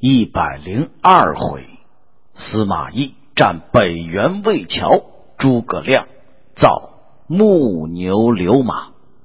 102回，司马懿战北原魏桥，诸葛亮造木牛流马。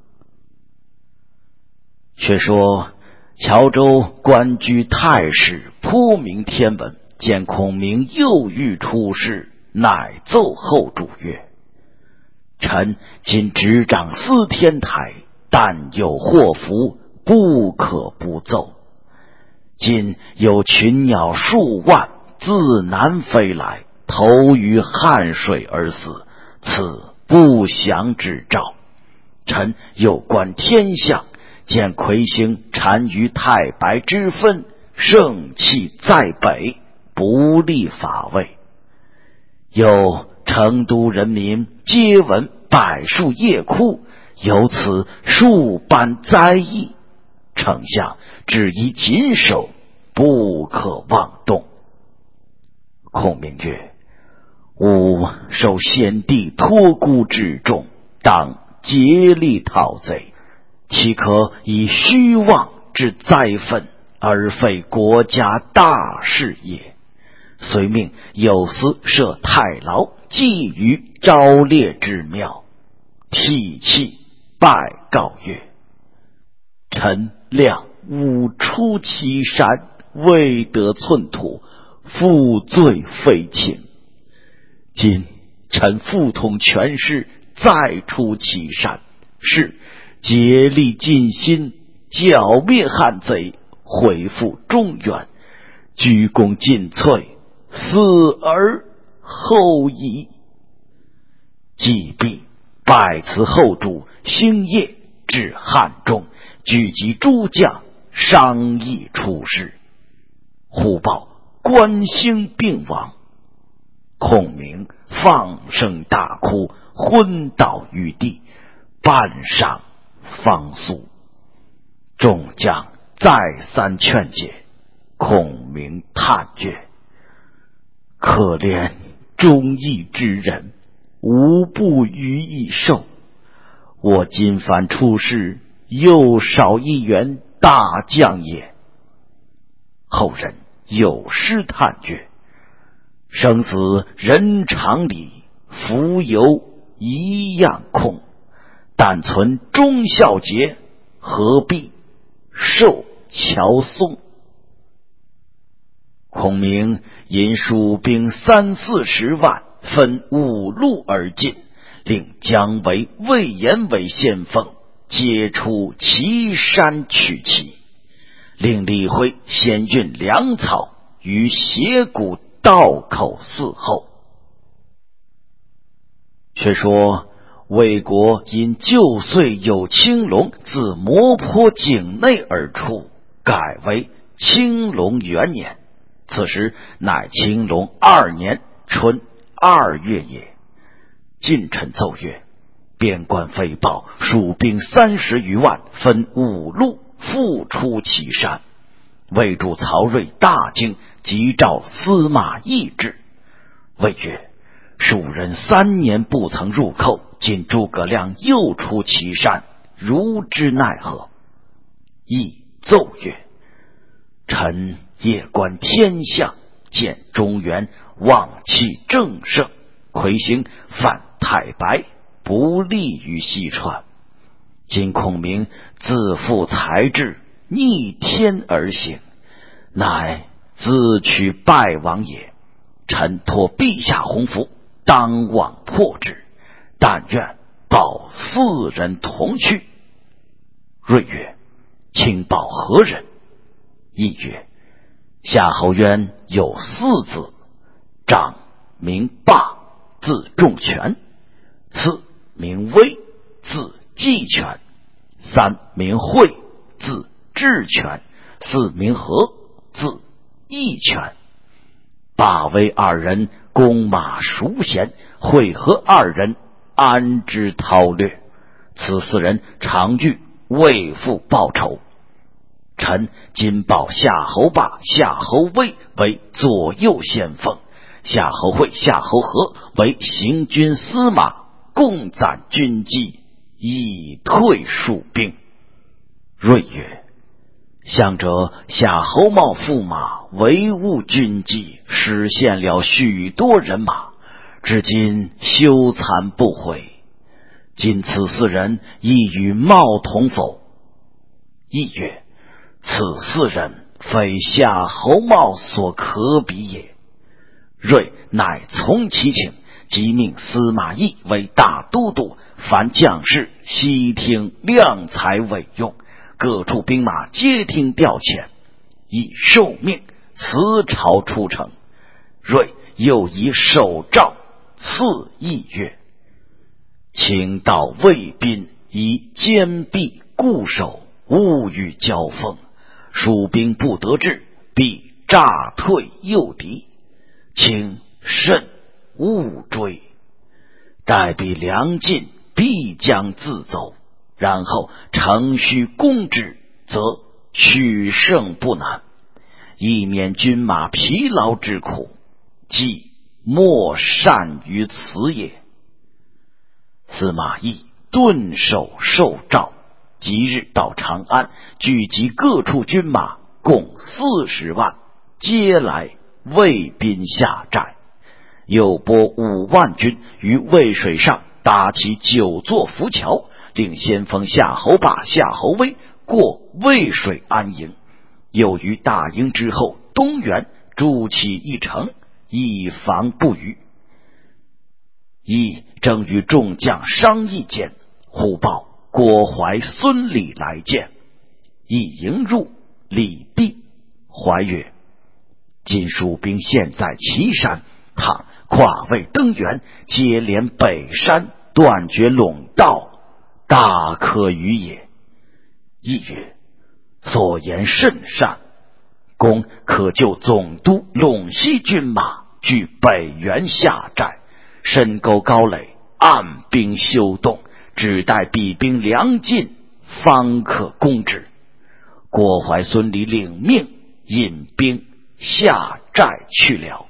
却说乔州官居太史，颇明天文，见孔明又欲出仕，乃奏后主曰：臣今执掌司天台，但有祸福，不可不奏。今有群鸟数万自南飞来，投于汉水而死，此不祥之兆。臣有观天象，见魁星单于太白之分，盛气在北，不利法位。有成都人民皆闻柏树叶枯，由此数般灾异，丞相只宜谨守，不可妄动。孔明曰：吾受先帝托孤之重，当竭力讨贼，岂可以虚妄之灾愤，而废国家大事也？遂命有司设太牢，祭于昭烈之庙，涕泣拜告曰：臣亮吾出祁山，未得寸土，负罪非轻。今臣复统全师，再出祁山，是竭力尽心，剿灭汉贼，恢复中原，鞠躬尽瘁，死而后已。既毕，拜辞后主，星夜至汉中，聚集诸将，商议出仕。忽报关兴病亡，孔明放声大哭，昏倒于地，半晌方苏。众将再三劝解，孔明叹曰：可怜忠义之人，无不予以寿。我今番出仕，又少一员大将也。后人有诗叹曰：生死人常理，浮游一样空。但存忠孝节，何必受乔松。孔明引蜀兵30-40万，分5路而进，令姜维、魏延为先锋，皆出祁山取齐，令李辉先运粮草于斜谷道口伺候。却说魏国因旧岁有青龙自磨坡境内而出，改为青龙元年，此时乃青龙2年春2月也。近臣奏曰：边关飞报，蜀兵30余万，分5路复出祁山。魏主曹睿大惊，急召司马懿至。谓曰：蜀人3年不曾入寇，今诸葛亮又出祁山，如之奈何？懿奏曰：臣夜观天象，见中原旺气正盛，魁星犯太白，不利于西川。今孔明自负才智，逆天而行，乃自取败亡也。臣托陛下洪福，当往破之，但愿保4人同去。睿曰：卿保何人？懿曰：夏侯渊有4子，长名霸，字仲全；次名威，字季全；三名惠，字智全；四名和，字义全。霸威2人弓马熟娴，惠和2人安之韬略，此4人常欲为父报仇。臣今报夏侯霸、夏侯威为左右先锋，夏侯惠、夏侯和为行军司马，共攒军机，以退蜀兵。睿曰： 向者夏侯茂驸马围误军纪，失陷了许多人马，至今羞惭不悔。今此四人亦与茂同否？亦曰：此四人非夏侯茂所可比也。睿乃从其请，即命司马懿为大都督，凡将士悉听量才委用，各处兵马皆听调遣。以受命辞朝出城。睿又以手诏赐懿曰：请到魏宾，以坚壁固守，勿与交锋，蜀兵不得志，必诈退诱敌，请慎勿追。待彼粮尽，必将自走，然后乘虚攻之，则取胜不难，以免军马疲劳之苦，即莫善于此也。司马懿顿首受诏，即日到长安，聚集各处军马，共40万，皆来魏宾下寨。又拨5万军于渭水上搭起9座浮桥，令先锋夏侯霸、夏侯威过渭水安营。又于大营之后东原筑起一城，以防不虞。懿正与众将商议间，忽报郭淮、孙礼来见。懿迎入，礼毕，怀曰：今蜀兵现在岐山，倘跨渭登原，接连北山，断绝陇道，大可虞也。懿曰：所言甚善，公可就总督陇西军马，据北原下寨，深沟高垒，按兵休动，只待彼兵粮尽，方可攻之。郭淮、孙礼领命，引兵下寨去了。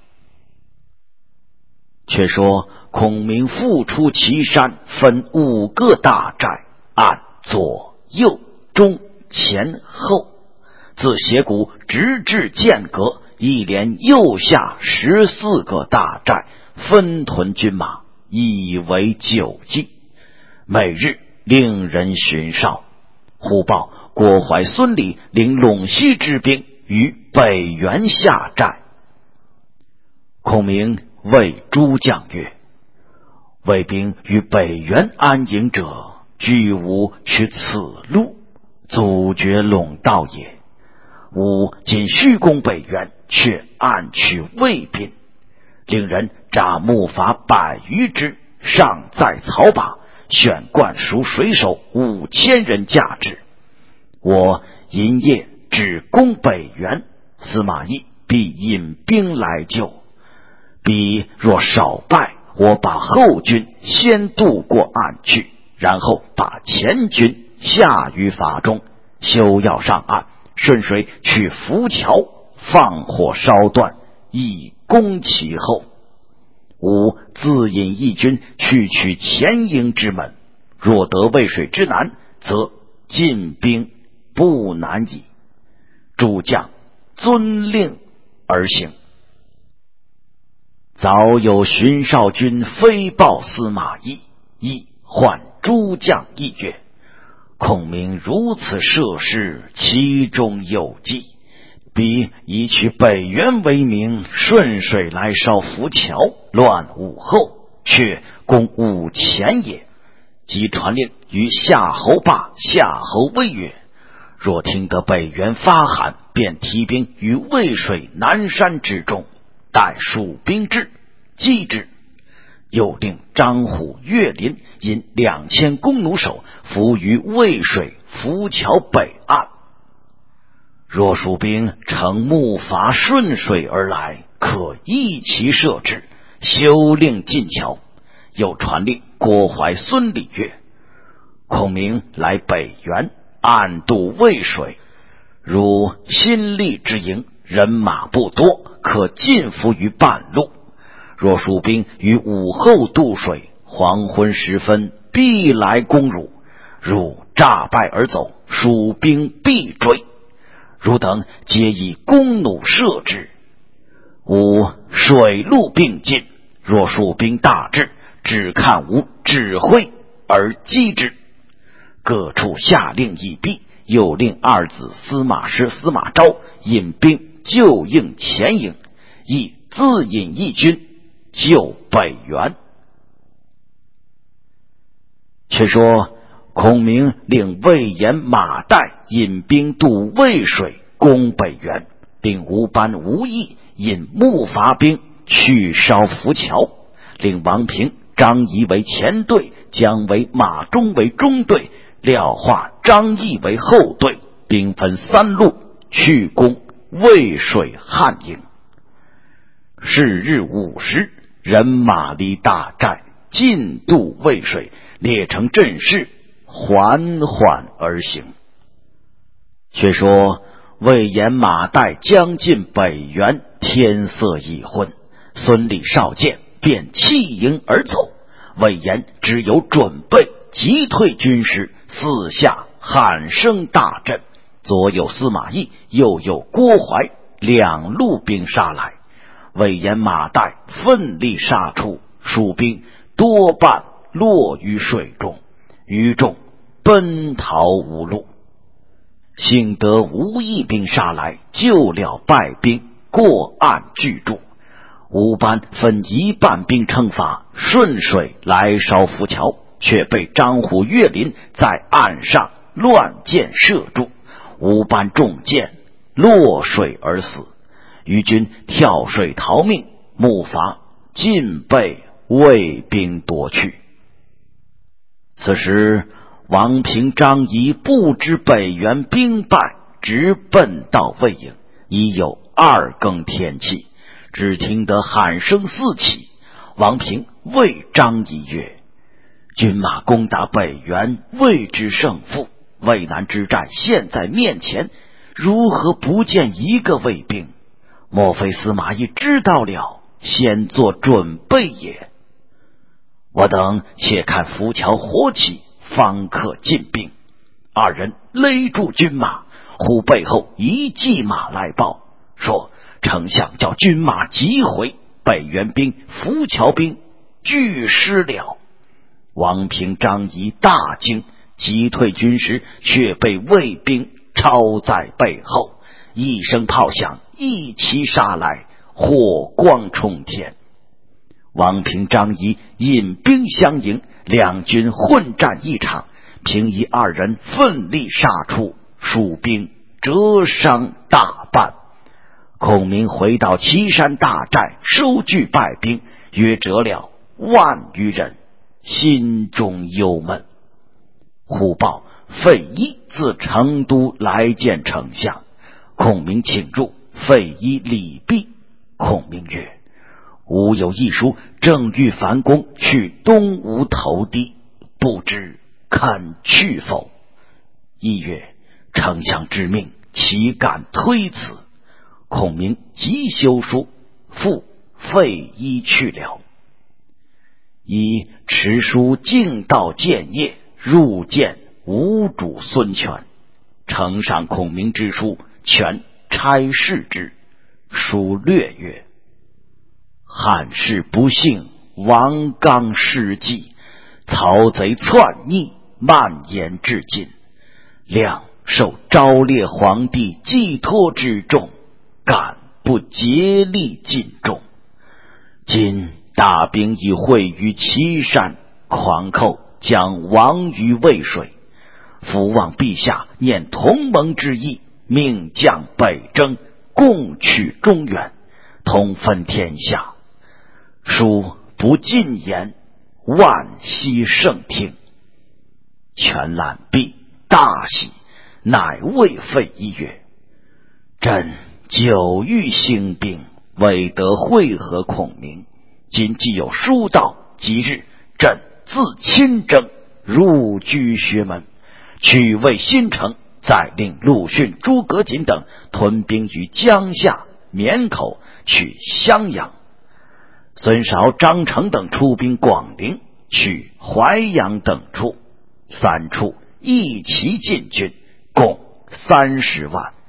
却说孔明复出岐山，分5个大寨，按左右中前后，自斜谷直至剑阁，一连右下14个大寨，分屯军马，以为救济。每日令人巡哨。忽报郭淮、孙礼领陇西之兵于北原下寨。孔明谓诸将曰：魏兵于北原安营者，俱无取此路，阻绝陇道也。吾今虚攻北原，却暗取魏兵，令人诈木筏100余只，上载草靶，选灌蜀水手5000人驾之。我营夜只攻北原，司马懿必引兵来救。彼若少败，我把后军先渡过岸去，然后把前军下于筏中，休要上岸，顺水取浮桥，放火烧断，以攻其后。吾自引义军去取前营之门，若得渭水之南，则进兵不难矣。诸将遵令而行。早有巡哨军飞报司马懿，懿唤诸将议曰：孔明如此设事，其中有计。彼以取北原为名，顺水来烧浮桥，乱武后，却攻武前也。即传令于夏侯霸、夏侯威曰：若听得北原发喊，便提兵于渭水南山之中，待蜀兵至，击之。又令张虎、岳林引2000弓弩手伏于渭水浮桥北岸。若蜀兵乘木筏顺水而来，可一齐射之，休令进桥。又传令郭淮、孙礼曰：孔明来北原，暗渡渭水，如新立之营，人马不多，可尽伏于半路。若蜀兵于午后渡水，黄昏时分必来攻汝，汝诈败而走，蜀兵必追。 汝等皆以弓弩射之。吾水陆并进，若蜀兵大至，只看吾指挥而击之。各处下令已毕，又令二子司马师、司马昭引兵救应前营，亦自引一军救北原。却说孔明令魏延、马岱引兵渡渭水攻北原，令吴班、吴懿引木筏兵去烧浮桥，令王平、张仪为前队，姜维、马忠为中队，廖化、张翼为后队，兵分三路去攻渭水汉营。是日午时，人马离大寨，进渡渭水，列成阵势，缓缓而行。却说魏延、马岱将近北原，天色已昏，孙礼、少监便弃营而走。魏延只有准备击退军师，四下喊声大震，左有司马懿，右有郭淮，两路兵杀来。魏延、马岱奋力杀出，蜀兵多半落于水中，余众奔逃无路。幸得吴懿兵杀来，救了败兵，过岸拒住。吴班分一半兵称法，顺水来烧浮桥，却被张虎、岳林在岸上乱箭射住，吴班中箭落水而死。余军跳水逃命，木筏尽被魏兵夺去。此时王平、张仪不知北原兵败，直奔到魏营，已有2更天气。只听得喊声四起。王平谓张仪曰：军马攻打北原，未知胜负，渭南之战现在面前，如何不见一个魏兵？莫非司马懿知道了，先做准备也？我等且看浮桥火起，方可进兵。二人勒住军马，忽背后一骑马来报，说丞相叫军马急回，北原兵、浮桥兵俱失了。王平、张仪大惊，击退军师，却被魏兵抄在背后。一声炮响，一齐杀来，火光冲天。王平、张仪引兵相迎，两军混战一场。平夷二人奋力杀出，蜀兵折伤大半。孔明回到岐山大寨，收聚败兵，约折了10000余人，心中忧闷。忽报费祎自成都来见丞相，孔明请入，费祎礼毕。孔明曰：吾有一书，正欲樊公去东吴投递，不知肯去否？祎曰：丞相之命，岂敢推辞？孔明即修书，复费祎去了。祎持书径到建业，入见吴主孙权，呈上孔明之书，权差事之。书略曰：汉室不幸，王纲失计，曹贼篡逆，蔓延至今，谅受昭烈皇帝寄托之重，敢不竭力尽忠。今大兵已会于岐山，狂寇将亡于渭水，伏望陛下念同盟之意，命将北征，共取中原，同分天下。书不尽言，万希圣听。权览毕，大喜，乃谓费祎曰：朕久欲兴兵，未得会合孔明，今既有书到，即日朕自亲征，入居学门，取魏新城，再令陆逊、诸葛瑾等屯兵于江夏、绵口，取襄阳。孙韶、张成等出兵广陵，取淮阳等处，3处一齐进军，共30万，可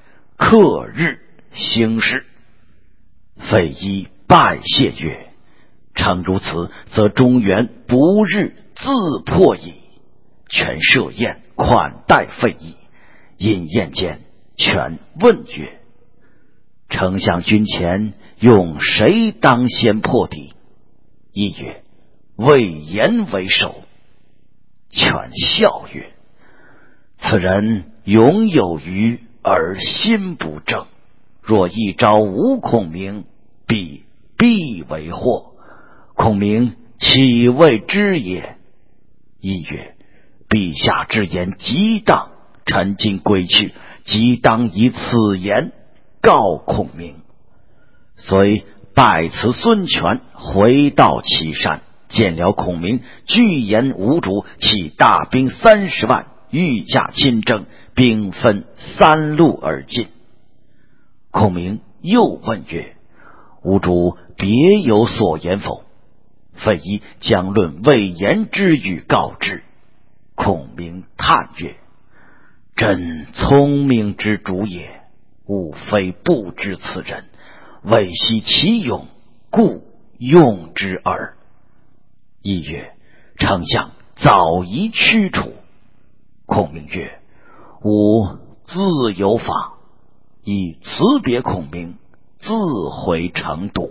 克日行事。费祎拜谢曰：诚如此，则中原不日自破矣。权设宴款待费祎，饮宴间，权问曰：丞相军前用谁当先破敌？祎曰：魏延为首。权笑曰：此人勇有余而心不正，若一朝无孔明，必为祸。孔明岂谓之也？祎曰：陛下之言极当，臣今归去，即当以此言告孔明。遂拜辞孙权，回到岐山，见了孔明，具言无主，起大兵30万，御驾亲征，兵分3路而进。孔明又问曰：吾主别有所言否？费祎将论魏延之语告之。孔明叹曰：朕聪明之主也，吾非不知此人，未悉其勇，故用之耳。祎曰：丞相早宜驱除。孔明曰：吾自有法。以辞别孔明，自回成都。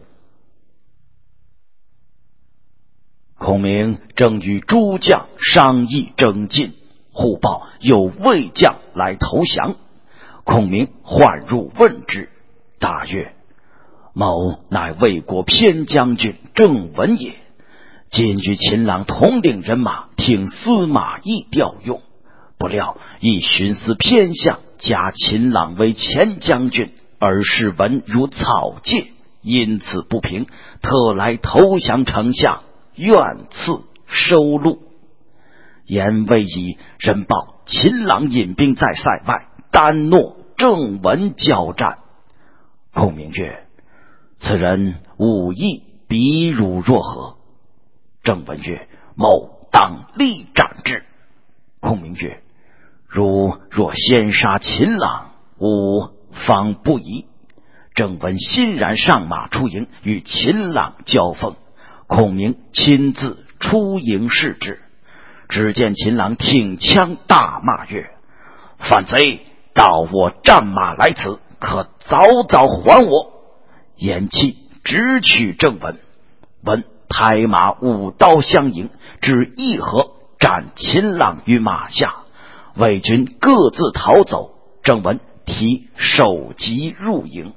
孔明正与诸将商议征进，忽报有魏将来投降。孔明唤入问之，答曰：某乃魏国偏将军郑文也，今与秦朗统领人马，听司马懿调用，不料亦徇私偏向，加秦朗为前将军，而视文如草芥，因此不平，特来投降丞相，愿赐收录。言未已，人报秦朗引兵在塞外，单诺郑文交战。孔明曰：此人武艺比汝若何？郑文曰：某当力斩之。孔明曰：汝若先杀秦朗，吾方不疑。郑文欣然上马出营，与秦朗交锋。孔明亲自出营视之，只见秦朗挺枪大骂曰：反贼，到我战马来此，可早早还我。言讫，直取郑文。文拍马舞刀相迎，只一合，斩秦朗于马下。魏军各自逃走，郑文提首级入营。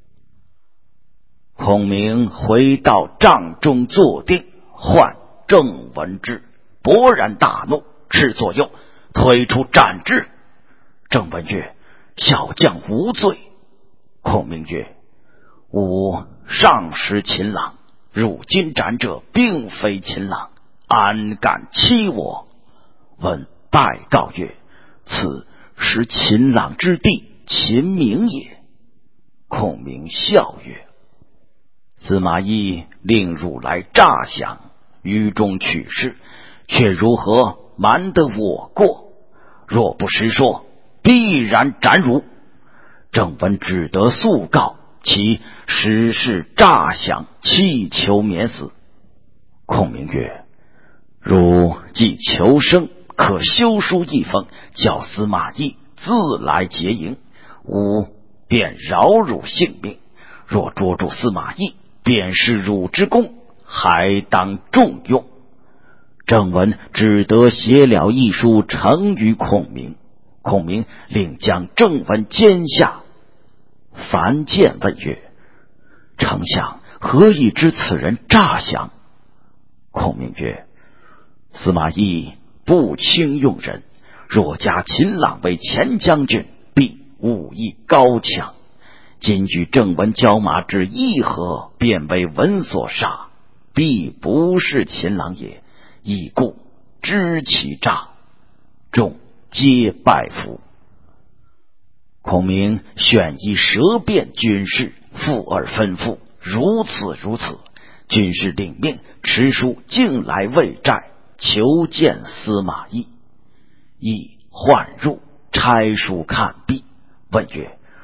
孔明回到帐中坐定，唤郑文之，勃然大怒，斥左右，推出斩之。郑文曰：小将无罪。孔明曰：吾上识秦朗，如今斩者并非秦朗，安敢欺我？文拜告曰：此是秦朗之弟秦明也。孔明笑曰：司马懿令汝来诈降，于中取势，却如何瞒得我过？若不实说，必然斩汝。郑文只得速告，其实是诈降，祈求免死。孔明曰：汝既求生，可修书一封，叫司马懿自来结营，吾便饶汝性命。若捉住司马懿，便是汝之功，还当重用。郑文只得写了一书呈于孔明。孔明令将郑文监下。樊建问曰：丞相何以知此人诈降？孔明曰：司马懿不轻用人，若加秦朗为前将军，必武艺高强。今与郑文交马至议和，便为文所杀，必不是秦朗也，已故知其诈。众皆拜服。孔明选一舌辩军士，附耳吩咐，如此如此。军士领命，持书径来魏寨，求见司马懿。懿唤入，拆书看毕，问曰：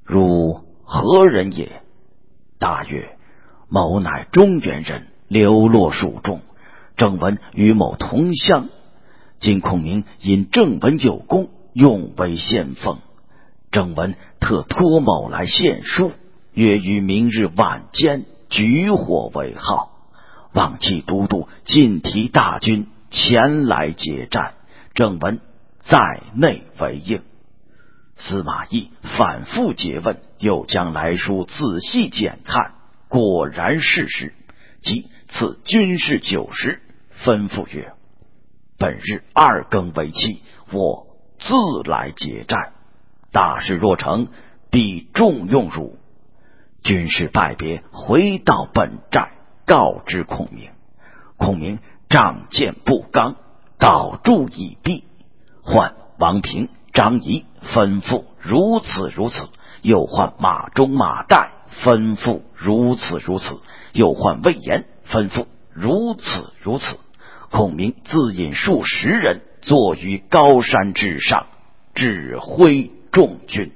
汝何人也？”大曰：“某乃中原人，流落蜀中，正文与某同乡。今孔明因正文有功，用为先锋。正文特托某来献书，约于明日晚间举火为号，望其都督尽提大军前来接战。正文在内为应。”司马懿反复诘问，又将来书仔细检看，果然事实，即赐军士90，吩咐曰：“本日2更为期，我自来接战。大事若成，必重用汝。”军士拜别，回到本寨，告知孔明。孔明仗剑不刚，倒住以避，唤王平、张仪，吩咐如此如此；又唤马忠、马岱，吩咐如此如此；又唤魏延，吩咐如此如此。孔明自引数10人，坐于高山之上，指挥众军。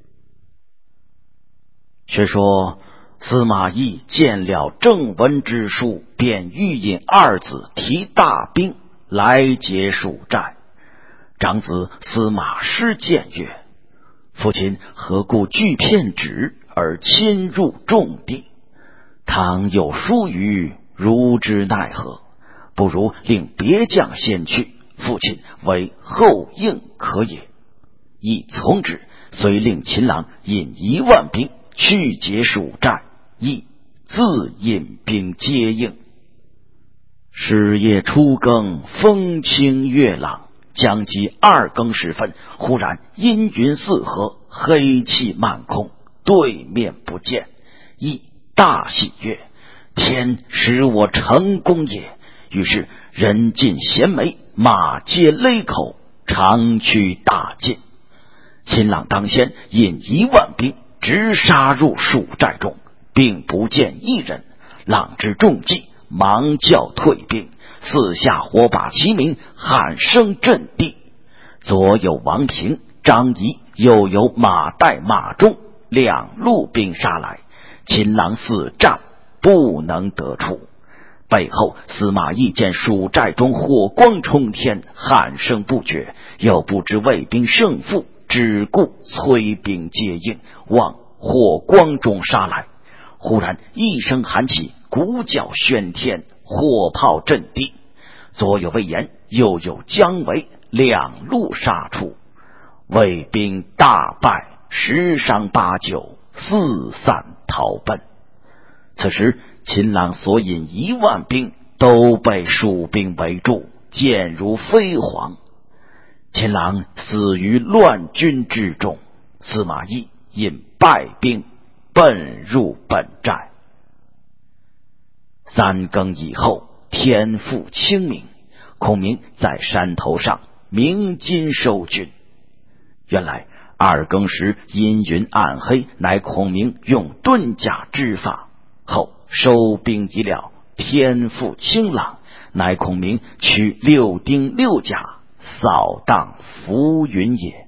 却说司马懿见了正文之书，便欲引2子提大兵来劫蜀寨。长子司马师谏曰：“父亲何故拒骗旨而侵入重地？倘有疏虞，如之奈何？不如令别将先去，父亲为后应可也。”懿从之，遂令秦朗引1万兵去劫蜀寨，懿自引兵接应。是夜初更，风清月朗，将及2更时分，忽然阴云四合，黑气漫空，对面不见。懿大喜曰：“天使我成功也！”于是人尽衔枚，马皆勒口，长驱大进。秦朗当先引1万兵直杀入蜀寨中，并不见一人。朗知中计，忙叫退兵，四下火把齐鸣，喊声震地。左有王平、张仪，右有马岱、马忠2路兵杀来，秦朗死战，不能得出。背后司马懿见蜀寨中火光冲天，喊声不绝，又不知魏兵胜负，只顾催兵接应，往火光中杀来。忽然一声喊起，鼓角喧天，火炮震地。左有魏延，右有姜维，2路杀出，魏兵大败，10伤8九，四散逃奔。此时秦朗所引1万兵都被蜀兵围住，箭如飞蝗。秦朗死于乱军之中，司马懿引败兵奔入本寨。3更以后，天复清明，孔明在山头上鸣金收军。原来2更时阴云暗黑，乃孔明用遁甲之法，后收兵已了，天复清朗，乃孔明取6丁6甲，扫荡浮云也。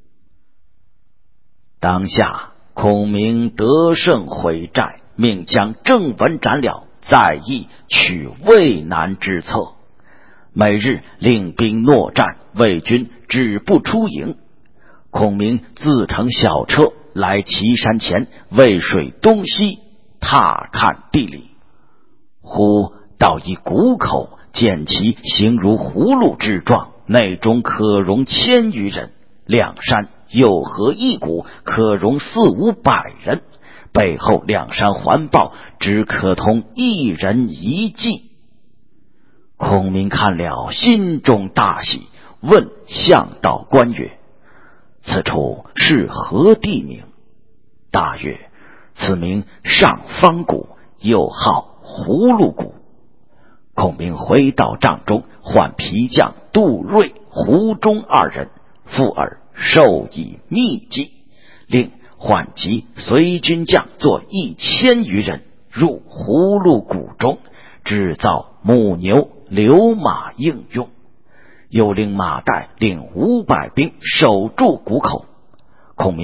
当下孔明得胜回寨，命将正文斩了，再议取渭南之策。每日令兵搦战，魏军止不出营。孔明自乘小车来岐山前渭水东西，踏看地理。忽到一谷口，见其形如葫芦之状，内中可容1000余人，两山又合一谷，可容400-500人，背后两山环抱，只可通1人1骑。孔明看了，心中大喜，问向导官曰：“此处是何地名？”大曰：“此名上方谷，又号葫芦谷。”孔明回到帐中，唤皮匠杜瑞、胡忠2人，附耳授以秘计，令唤集随军将作1000余人入葫芦谷中，制造母牛、流马应用。又令马岱领500兵守住谷口。孔明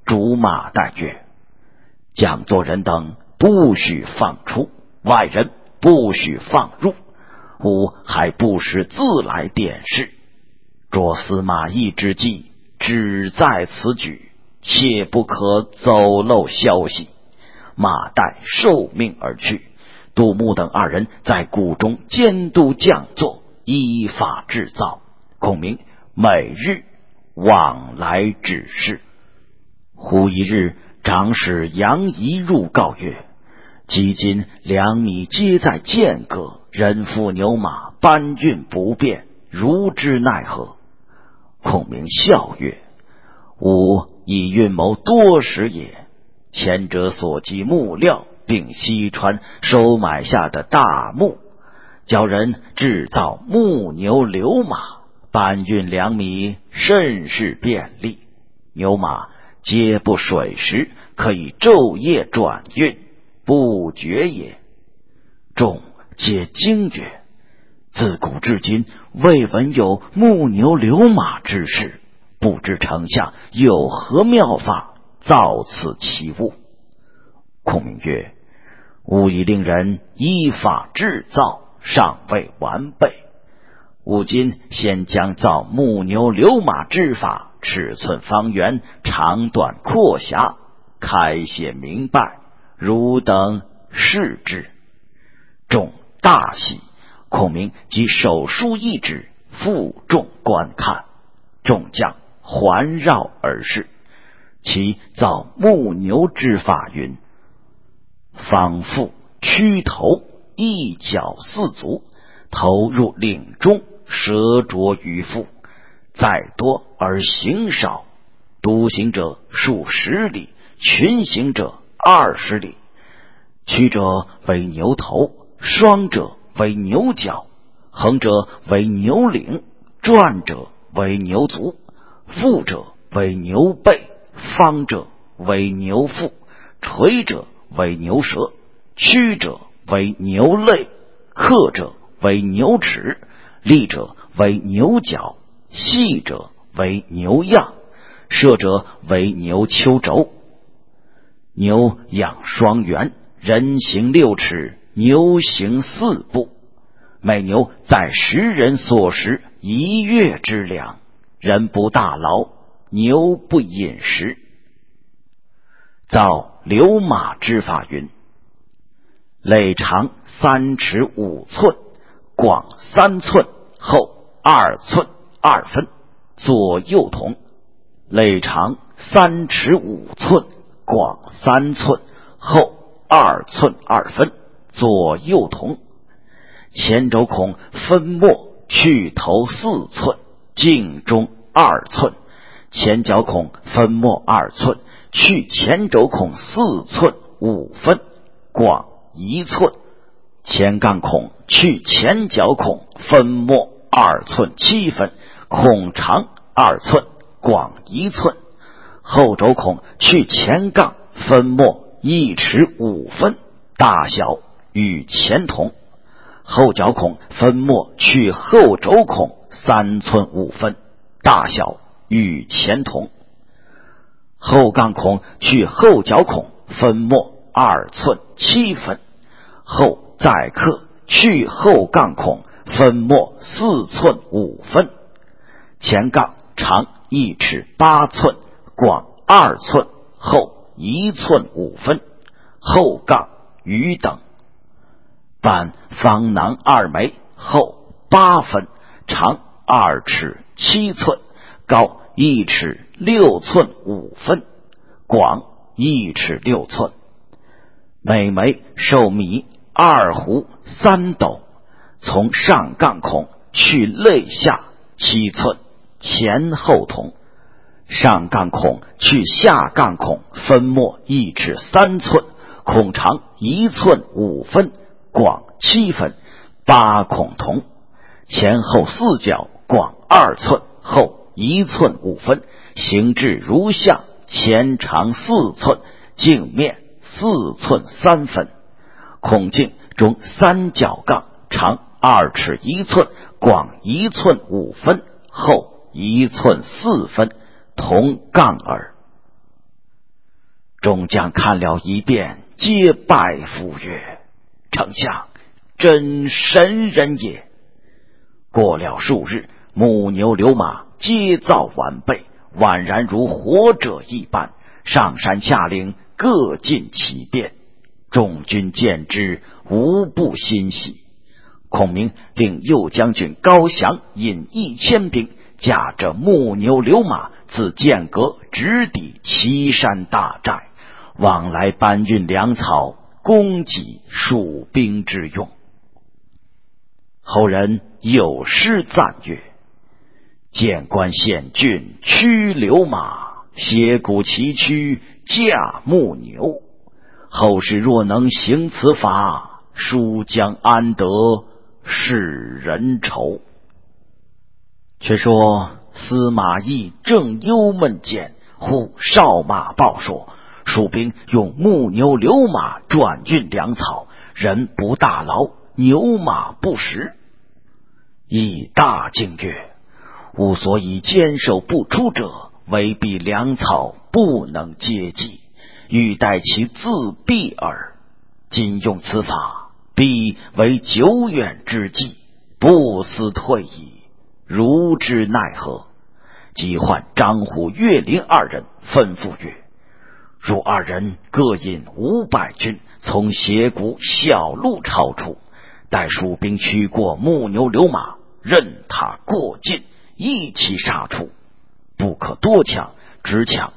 竹马带月，讲座人等不许放出，外人不许放入。吾还不时自来点事，着司马懿之计，只在此举，切不可走漏消息。马岱受命而去，杜牧等二人在谷中监督讲座，依法制造。孔明每日往来指示。忽一日，长史杨仪入告曰：即今2米皆在间隔，人负牛马，搬运不便，如之奈何？孔明笑曰：吾以运谋多时也。前者所集木料，并西川收买下的大木，叫人制造木牛流马，搬运2米甚是便利。牛马皆不水时，可以昼夜转运，不绝也。众皆惊曰：自古至今，未闻有木牛流马之事，不知丞相有何妙法，造此奇物？孔明曰：吾已令人依法制造，尚未完备。吾今先将造木牛流马之法，尺寸方圆，长短阔狭，开写明白，汝等视之。众大喜，孔明即手书一纸，负众观看。众将环绕而视。其造木牛之法云：方腹屈头，一脚四足，头入领中，蛇着于腹，载多而行少，独行者数10里，群行者20里。曲者为牛头，双者为牛角，横者为牛领，转者为牛足，覆者为牛背，方者为牛腹，垂者为牛舌，曲者为牛肋，刻者为牛齿，立者为牛角，细者为牛样，射者为牛丘轴。牛仰双圆，人行6尺，牛行4步。每牛在10人所食1月之粮，人不大劳，牛不饮食。造流马之法云：肋长3尺5寸，广3寸，厚2寸2分，左右同。肋长3尺5寸，广3寸，厚2寸2分，左右同。前轴孔分末，去头4寸，径中2寸。前角孔分末2寸，去前轴孔4寸5分，广1寸。前杠孔去前角孔分末2寸7分，孔长2寸，广1寸。后轴孔去前杠分末1尺5分，大小与前同。后角孔分末去后轴孔3寸5分，大小与前同。后杠孔去后角孔分末2寸7分，后再刻去后杠孔分末4寸5分。前杠长1尺8寸，广2寸，厚1寸5分，后杠与等。板方囊2枚，厚8分，长2尺7寸，高1尺6寸5分，广1尺6寸。每枚受米2斛3斗。从上杠孔去肋下7寸，前后同。上杠孔去下杠孔分末1尺3寸，孔长1寸5分，广7分，8孔同。前后4角广2寸，厚1寸5分，形制如下：前长4寸，径面4寸3分。孔径中3角杠长2尺1寸，广1寸5分，厚1寸4分，同杠耳。 众将看了一遍，皆拜服曰：丞相真神人也。过了数日，木牛流马皆造完备，宛然如活者一般，上山下岭，各尽其便。众军见之，无不欣喜。孔明令右将军高翔引1000兵，驾着木牛流马，自剑阁直抵岐山大寨，往来搬运粮草，供给蜀兵之用。后人有诗赞曰：见官献郡驱流马，斜谷崎岖驾木牛。后世若能行此法，蜀将安得世人愁。却说司马懿正忧闷间，忽哨马报说，蜀兵用木牛流马转运粮草，人不大劳，牛马不食。懿大惊曰：吾所以坚守不出者，唯必粮草不能接济，欲待其自毙耳。今用此法，必为久远之计，不思退矣，如之奈何？即唤张虎、岳林2人，吩咐曰：汝2人各引500军，从斜谷小路超出，待蜀兵驱过木牛流马，任他过尽，一起杀出，不可多抢，只抢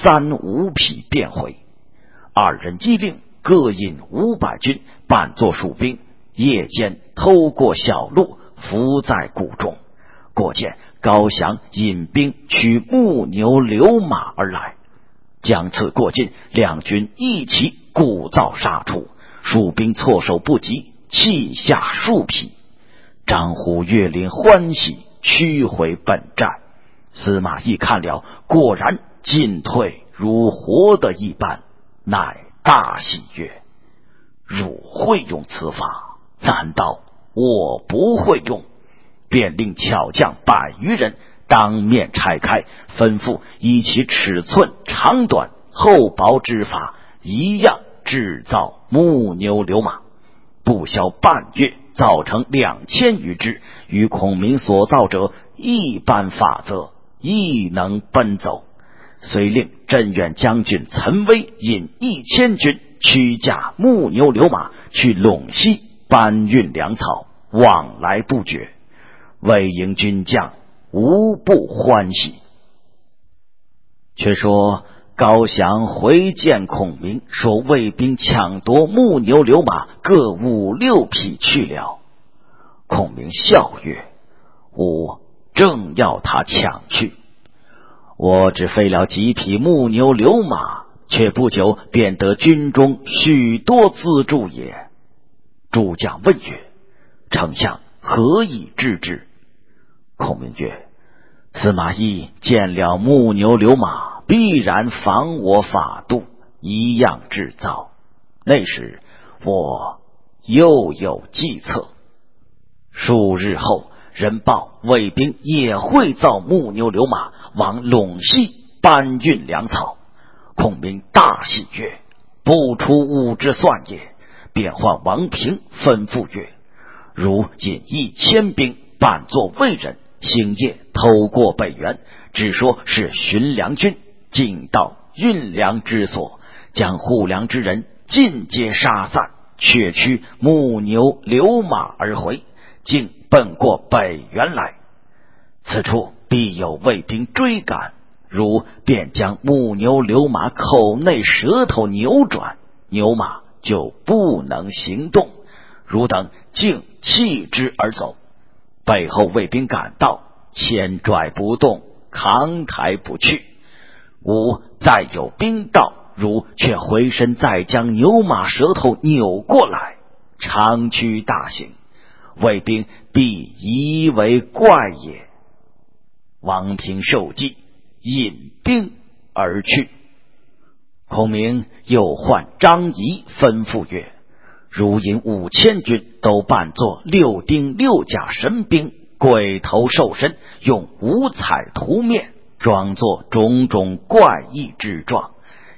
3-5匹便回。2人依令，各引500军，扮作蜀兵，夜间偷过小路，伏在谷中。果见高翔引兵驱木牛流马而来，将此过尽，两军一起鼓噪杀出，蜀兵措手不及，弃下数匹。张虎、岳林欢喜，驱回本寨。司马懿看了，果然进退如活的一般，乃大喜曰：汝会用此法，难道我不会用？便令巧匠100余人当面拆开，吩咐依其尺寸、长短、厚薄之法，一样制造木牛流马。不消半月，造成2000余只，与孔明所造者一般法则，亦能奔走。遂令镇远将军岑威引1000军，驱驾木牛流马，去陇西搬运粮草，往来不绝。魏营军将无不欢喜。却说高翔回见孔明，说魏兵抢夺木牛流马各5-6匹去了。孔明笑曰：我正要他抢去，我只费了几匹木牛流马，却不久便得军中许多资助也。诸将问曰：丞相何以知之？孔明曰：司马懿见了木牛流马，必然仿我法度，一样制造。那时我又有计策。数日后，人报魏兵也会造木牛流马，往陇西搬运粮草。孔明大喜曰：不出吾之算也。便唤王平，吩咐曰：如引1000兵，扮作魏人，星夜偷过北原，只说是巡粮军，进到运粮之所，将护粮之人尽皆杀散，却驱木牛流马而回，竟奔过北原来。此处必有魏兵追赶，如便将木牛流马口内舌头扭转，牛马就不能行动，汝等竟弃之而走。背后魏兵赶到，牵拽不动，扛抬不去。吾再有兵到，汝却回身再将牛马舌头扭过来，长驱大行，魏兵必疑为怪也。王平受计，引兵而去。孔明又唤张仪，吩咐曰：如引5000军，都扮作6丁6甲神兵，鬼头兽身，用五彩涂面，装作种种怪异之状，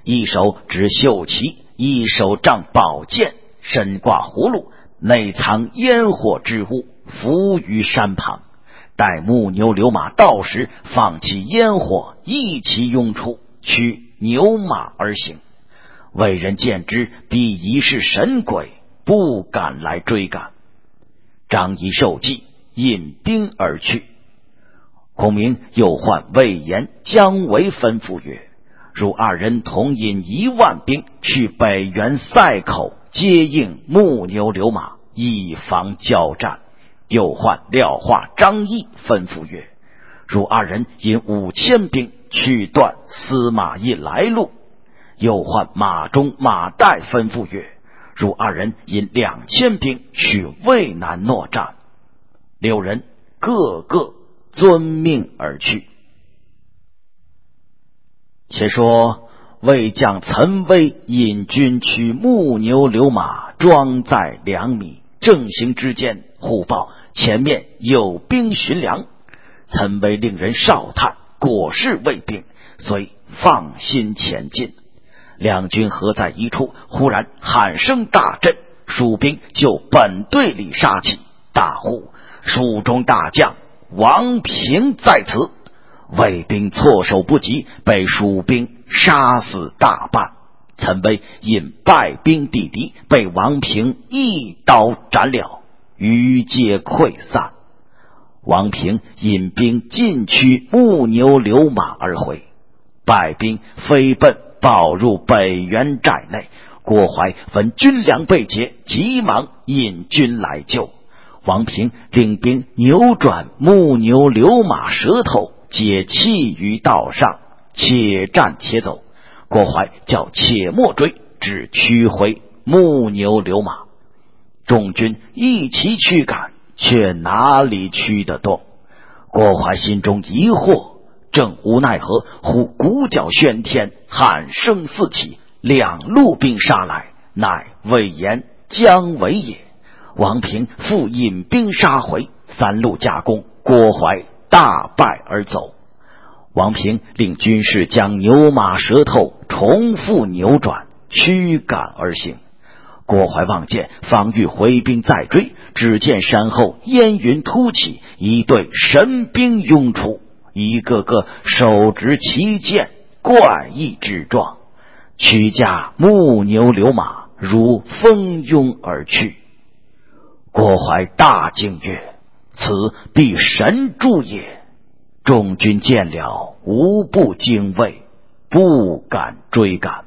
一手执绣旗，一手仗宝剑，身挂葫芦，内藏烟火之物，伏于山旁。待木牛流马到时，放起烟火，一齐拥出，驱牛马而行。为人见之，必疑是神鬼，不敢来追赶。张仪受计，引兵而去。孔明又唤魏延、姜维吩咐曰：汝二人同引1万兵去北原塞口接应木牛流马，以防交战。又唤廖化、张翼吩咐曰：汝二人引5000兵去断司马懿来路。又唤马忠、马岱吩咐曰：汝二人引2000兵去渭南搦战。6人个个遵命而去。且说魏将岑威引军去木牛流马，装载粮米，正行之间，忽报前面有兵巡粮。岑威令人哨探，果是魏兵，遂放心前进。两军合在一处，忽然喊声大震，蜀兵就本队里杀起，大呼：蜀中大将王平在此！魏兵措手不及，被蜀兵杀死大半。岑威引败兵抵敌，被王平一刀斩了，余皆溃散。王平引兵进驱木牛流马而回。败兵飞奔报入北原寨内。郭淮闻军粮被劫，急忙引军来救。王平领兵扭转木牛流马舌头，皆弃于道上，且战且走。郭淮叫且莫追，只驱回木牛流马。众军一齐驱赶，却哪里驱得动？郭淮心中疑惑，正无奈何，忽鼓角喧天，喊声四起，2路兵杀来，乃魏延、姜维也。王平复引兵杀回，3路夹攻，郭淮大败而走。王平令军士将牛马舌头重复扭转，驱赶而行。郭淮望见，方欲回兵再追，只见山后烟云突起，一队神兵拥出，一个个手执旗剑，怪异之状，驱驾木牛流马，如蜂拥而去。郭淮大惊曰：此必神助也！众军见了，无不惊畏，不敢追赶。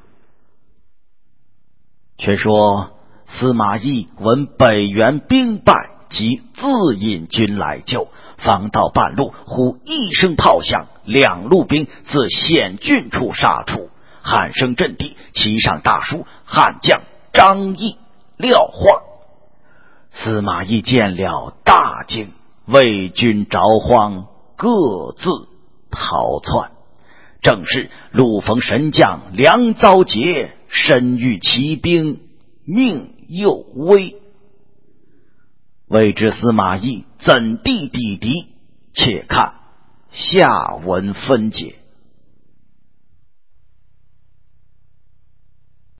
却说司马懿闻北原兵败，即自引军来救。方到半路，忽一声炮响，2路兵自险峻处杀出，喊声震地，其上大书汉将张翼、廖化。司马懿见了，大惊，魏军着慌，各自逃窜。正是路逢神将粮遭劫，身遇奇兵命又危。未知司马懿怎地抵敌？且看下文分解。